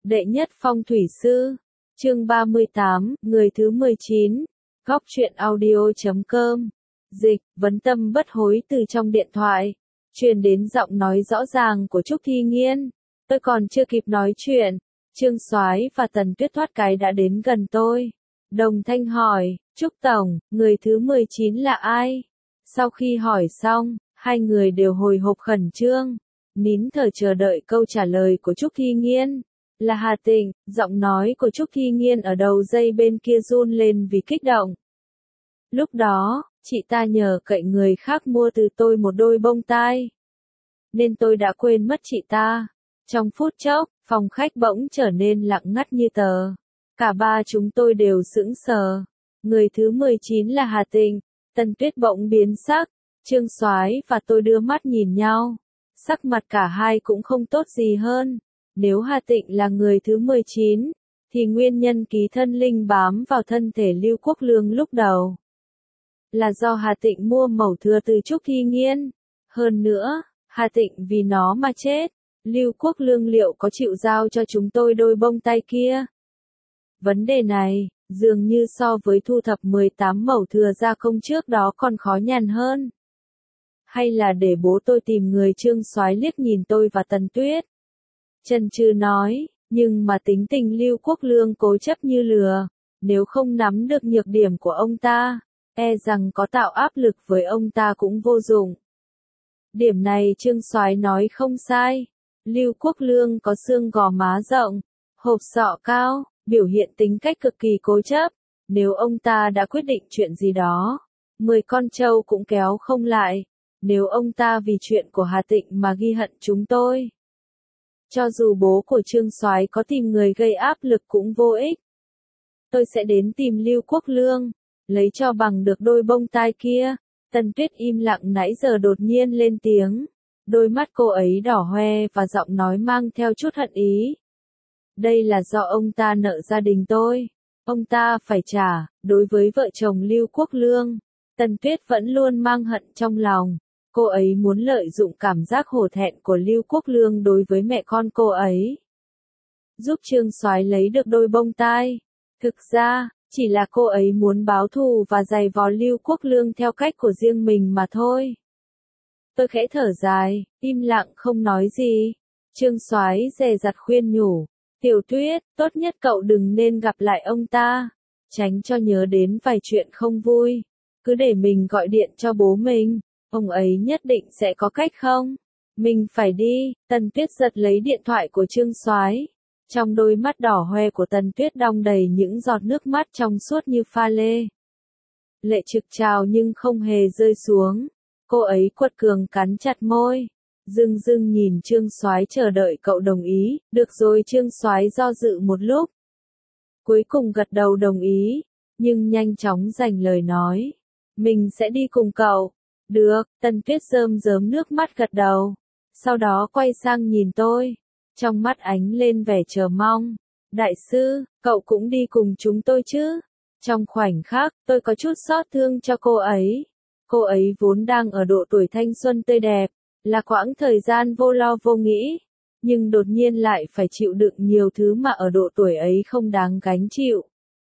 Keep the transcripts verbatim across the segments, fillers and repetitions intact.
Đệ nhất phong thủy sư. Chương ba mươi tám, người thứ mười chín. Góc truyện audio chấm com. Dịch, vấn tâm bất hối từ trong điện thoại. Truyền đến giọng nói rõ ràng của Trúc Thi Nghiên. Tôi còn chưa kịp nói chuyện. Trương Soái và Tần Tuyết thoát cái đã đến gần tôi. Đồng thanh hỏi, Trúc Tổng, người thứ mười chín là ai? Sau khi hỏi xong, hai người đều hồi hộp khẩn trương. Nín thở chờ đợi câu trả lời của Trúc Thi Nghiên. Là Hà Tịnh, giọng nói của Trúc Thi Nghiên ở đầu dây bên kia run lên vì kích động. Lúc đó, chị ta nhờ cậy người khác mua từ tôi một đôi bông tai. Nên tôi đã quên mất chị ta. Trong phút chốc, phòng khách bỗng trở nên lặng ngắt như tờ. Cả ba chúng tôi đều sững sờ. Người thứ mười chín là Hà Tịnh. Tần Tuyết bỗng biến sắc. Trương Soái và tôi đưa mắt nhìn nhau. Sắc mặt cả hai cũng không tốt gì hơn. Nếu Hà Tịnh là người thứ mười chín, thì nguyên nhân ký thân linh bám vào thân thể Lưu Quốc Lương lúc đầu là do Hà Tịnh mua mẩu thừa từ Trúc Thi Nghiên. Hơn nữa, Hà Tịnh vì nó mà chết. Lưu Quốc Lương liệu có chịu giao cho chúng tôi đôi bông tai kia? Vấn đề này, dường như so với thu thập mười tám mẩu thừa gia công trước đó còn khó nhằn hơn. Hay là để bố tôi tìm người? Trương Soái liếc nhìn tôi và Tần Tuyết. Chần chừ nói, nhưng mà tính tình Lưu Quốc Lương cố chấp như lừa, nếu không nắm được nhược điểm của ông ta, e rằng có tạo áp lực với ông ta cũng vô dụng. Điểm này Trương Soái nói không sai. Lưu Quốc Lương có xương gò má rộng, hộp sọ cao, biểu hiện tính cách cực kỳ cố chấp. Nếu ông ta đã quyết định chuyện gì đó, mười con trâu cũng kéo không lại. Nếu ông ta vì chuyện của Hà Tịnh mà ghi hận chúng tôi, cho dù bố của Trương Soái có tìm người gây áp lực cũng vô ích. Tôi sẽ đến tìm Lưu Quốc Lương, lấy cho bằng được đôi bông tai kia. Tần Tuyết im lặng nãy giờ đột nhiên lên tiếng. Đôi mắt cô ấy đỏ hoe và giọng nói mang theo chút hận ý. Đây là do ông ta nợ gia đình tôi. Ông ta phải trả. Đối với vợ chồng Lưu Quốc Lương, Tần Tuyết vẫn luôn mang hận trong lòng. Cô ấy muốn lợi dụng cảm giác hổ thẹn của Lưu Quốc Lương đối với mẹ con cô ấy, giúp Trương Soái lấy được đôi bông tai. Thực ra, chỉ là cô ấy muốn báo thù và giày vò Lưu Quốc Lương theo cách của riêng mình mà thôi. Tôi khẽ thở dài, im lặng không nói gì. Trương Soái dè dặt khuyên nhủ, Tiểu Tuyết, tốt nhất cậu đừng nên gặp lại ông ta, tránh cho nhớ đến vài chuyện không vui. Cứ để mình gọi điện cho bố mình. Ông ấy nhất định sẽ có cách không? Mình phải đi. Tần Tuyết giật lấy điện thoại của Trương Soái. Trong đôi mắt đỏ hoe của Tần Tuyết đong đầy những giọt nước mắt trong suốt như pha lê. Lệ trực trào nhưng không hề rơi xuống. Cô ấy quật cường cắn chặt môi. Dưng dưng nhìn Trương Soái chờ đợi cậu đồng ý. Được rồi. Trương Soái do dự một lúc. Cuối cùng gật đầu đồng ý. Nhưng nhanh chóng giành lời nói. Mình sẽ đi cùng cậu. Được, Tần Tuyết rơm rớm nước mắt gật đầu. Sau đó quay sang nhìn tôi. Trong mắt ánh lên vẻ chờ mong. Đại sư, cậu cũng đi cùng chúng tôi chứ? Trong khoảnh khắc, tôi có chút xót thương cho cô ấy. Cô ấy vốn đang ở độ tuổi thanh xuân tươi đẹp, là quãng thời gian vô lo vô nghĩ. Nhưng đột nhiên lại phải chịu đựng nhiều thứ mà ở độ tuổi ấy không đáng gánh chịu.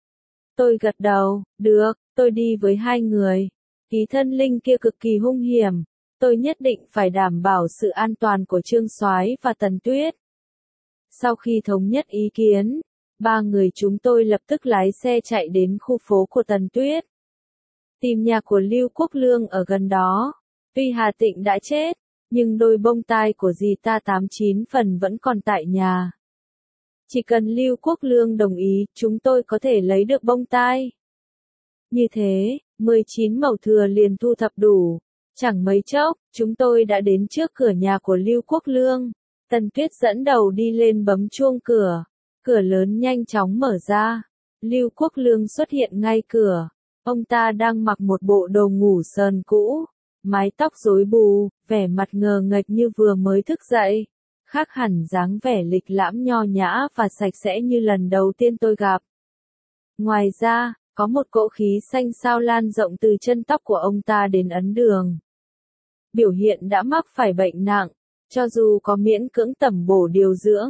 Tôi gật đầu, được, tôi đi với hai người. Ký thân linh kia cực kỳ hung hiểm, tôi nhất định phải đảm bảo sự an toàn của Trương Soái và Tần Tuyết. Sau khi thống nhất ý kiến, ba người chúng tôi lập tức lái xe chạy đến khu phố của Tần Tuyết. Tìm nhà của Lưu Quốc Lương ở gần đó. Tuy Hà Tịnh đã chết, nhưng đôi bông tai của dì ta tám chín phần vẫn còn tại nhà. Chỉ cần Lưu Quốc Lương đồng ý, chúng tôi có thể lấy được bông tai. Như thế, mười chín mẩu thừa liền thu thập đủ. Chẳng mấy chốc, chúng tôi đã đến trước cửa nhà của Lưu Quốc Lương. Tần Tuyết dẫn đầu đi lên bấm chuông cửa. Cửa lớn nhanh chóng mở ra. Lưu Quốc Lương xuất hiện ngay cửa. Ông ta đang mặc một bộ đồ ngủ sờn cũ, mái tóc rối bù, vẻ mặt ngờ nghệch như vừa mới thức dậy. Khác hẳn dáng vẻ lịch lãm nho nhã và sạch sẽ như lần đầu tiên tôi gặp. Ngoài ra, có một cỗ khí xanh sao lan rộng từ chân tóc của ông ta đến ấn đường. Biểu hiện đã mắc phải bệnh nặng, cho dù có miễn cưỡng tẩm bổ điều dưỡng,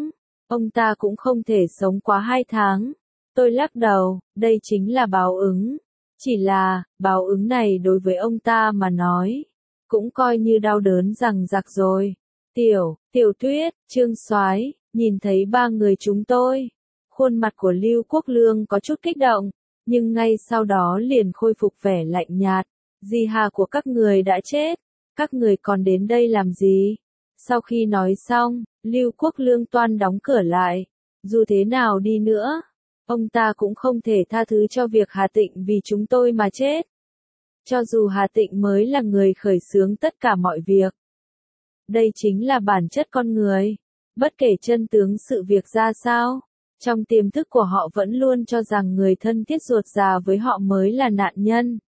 ông ta cũng không thể sống quá hai tháng. Tôi lắc đầu, đây chính là báo ứng. Chỉ là, báo ứng này đối với ông ta mà nói, cũng coi như đau đớn rằng rạc rồi. Tiểu, Tiểu Tuyết, Trương Soái, nhìn thấy ba người chúng tôi. Khuôn mặt của Lưu Quốc Lương có chút kích động, nhưng ngay sau đó liền khôi phục vẻ lạnh nhạt. Di hà của các người đã chết, các người còn đến đây làm gì? Sau khi nói xong, Lưu Quốc Lương toan đóng cửa lại. Dù thế nào đi nữa, ông ta cũng không thể tha thứ cho việc Hà Tịnh vì chúng tôi mà chết. Cho dù Hà Tịnh mới là người khởi xướng tất cả mọi việc. Đây chính là bản chất con người. Bất kể chân tướng sự việc ra sao, trong tiềm thức của họ vẫn luôn cho rằng người thân thiết ruột già với họ mới là nạn nhân.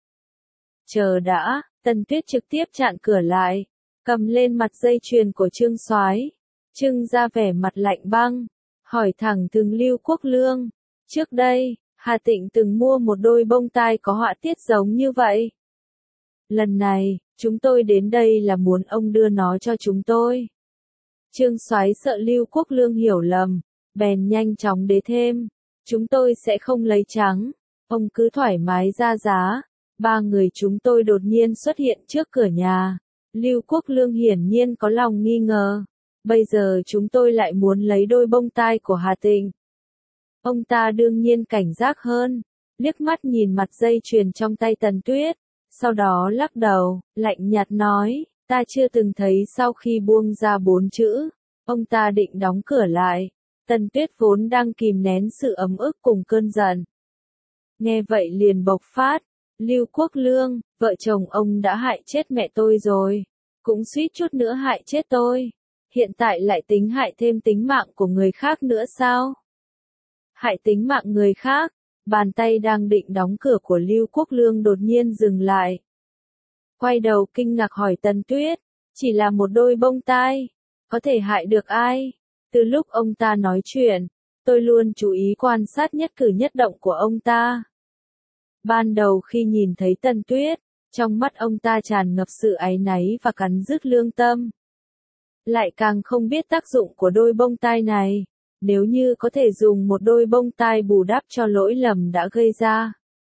Chờ đã, Tần Tuyết trực tiếp chặn cửa lại, cầm lên mặt dây chuyền của Trương Soái, trưng ra vẻ mặt lạnh băng, hỏi thẳng từng Lưu Quốc Lương. Trước đây, Hà Tịnh từng mua một đôi bông tai có họa tiết giống như vậy. Lần này, chúng tôi đến đây là muốn ông đưa nó cho chúng tôi. Trương Soái sợ Lưu Quốc Lương hiểu lầm, bèn nhanh chóng đế thêm. Chúng tôi sẽ không lấy trắng, ông cứ thoải mái ra giá. Ba người chúng tôi đột nhiên xuất hiện trước cửa nhà. Lưu Quốc Lương hiển nhiên có lòng nghi ngờ. Bây giờ chúng tôi lại muốn lấy đôi bông tai của Hà Tịnh. Ông ta đương nhiên cảnh giác hơn, liếc mắt nhìn mặt dây chuyền trong tay Tần Tuyết, sau đó lắc đầu, lạnh nhạt nói, ta chưa từng thấy. Sau khi buông ra bốn chữ, ông ta định đóng cửa lại. Tần Tuyết vốn đang kìm nén sự ấm ức cùng cơn giận. Nghe vậy liền bộc phát, Lưu Quốc Lương, vợ chồng ông đã hại chết mẹ tôi rồi, cũng suýt chút nữa hại chết tôi. Hiện tại lại tính hại thêm tính mạng của người khác nữa sao? Hại tính mạng người khác, bàn tay đang định đóng cửa của Lưu Quốc Lương đột nhiên dừng lại. Quay đầu kinh ngạc hỏi Tần Tuyết, chỉ là một đôi bông tai, có thể hại được ai? Từ lúc ông ta nói chuyện, tôi luôn chú ý quan sát nhất cử nhất động của ông ta. Ban đầu khi nhìn thấy Tần Tuyết, trong mắt ông ta tràn ngập sự áy náy và cắn rứt lương tâm. Lại càng không biết tác dụng của đôi bông tai này. Nếu như có thể dùng một đôi bông tai bù đắp cho lỗi lầm đã gây ra,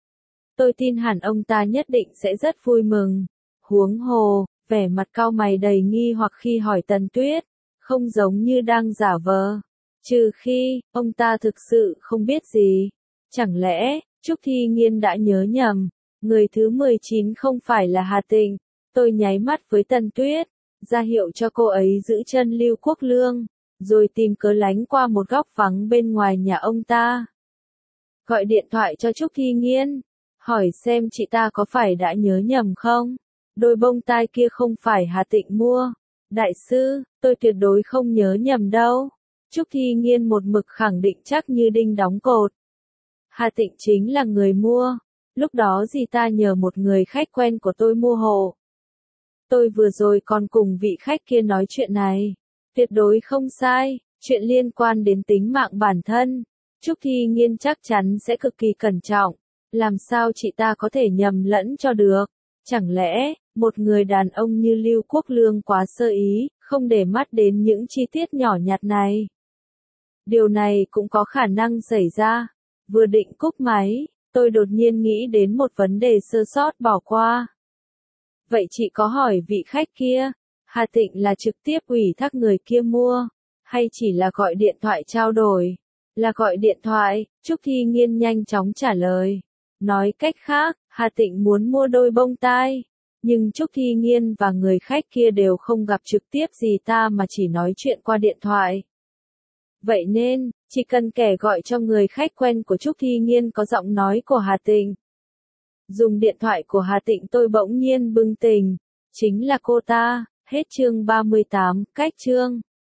tôi tin hẳn ông ta nhất định sẽ rất vui mừng. Huống hồ, vẻ mặt cau mày đầy nghi hoặc khi hỏi Tần Tuyết, không giống như đang giả vờ. Trừ khi, ông ta thực sự không biết gì. Chẳng lẽ, Trúc Thi Nghiên đã nhớ nhầm, người thứ mười chín không phải là Hà Tịnh. Tôi nháy mắt với Tần Tuyết, ra hiệu cho cô ấy giữ chân Lưu Quốc Lương, rồi tìm cớ lánh qua một góc vắng bên ngoài nhà ông ta. Gọi điện thoại cho Trúc Thi Nghiên, hỏi xem chị ta có phải đã nhớ nhầm không? Đôi bông tai kia không phải Hà Tịnh mua. Đại sư, tôi tuyệt đối không nhớ nhầm đâu. Trúc Thi Nghiên một mực khẳng định chắc như đinh đóng cột. Hà Tịnh chính là người mua. Lúc đó dì ta nhờ một người khách quen của tôi mua hộ. Tôi vừa rồi còn cùng vị khách kia nói chuyện này. Tuyệt đối không sai, chuyện liên quan đến tính mạng bản thân. Trúc Thi Nghiên chắc chắn sẽ cực kỳ cẩn trọng. Làm sao chị ta có thể nhầm lẫn cho được? Chẳng lẽ, một người đàn ông như Lưu Quốc Lương quá sơ ý, không để mắt đến những chi tiết nhỏ nhặt này? Điều này cũng có khả năng xảy ra. Vừa định cúp máy, tôi đột nhiên nghĩ đến một vấn đề sơ sót bỏ qua. Vậy chị có hỏi vị khách kia, Hà Tịnh là trực tiếp ủy thác người kia mua, hay chỉ là gọi điện thoại trao đổi? Là gọi điện thoại, Trúc Thi Nghiên nhanh chóng trả lời. Nói cách khác, Hà Tịnh muốn mua đôi bông tai. Nhưng Trúc Thi Nghiên và người khách kia đều không gặp trực tiếp gì ta mà chỉ nói chuyện qua điện thoại. Vậy nên, chỉ cần kẻ gọi cho người khách quen của Trúc Thi Nghiên có giọng nói của Hà Tịnh. Dùng điện thoại của Hà Tịnh tôi bỗng nhiên bừng tỉnh. Chính là cô ta. Hết chương ba mươi tám, cách chương.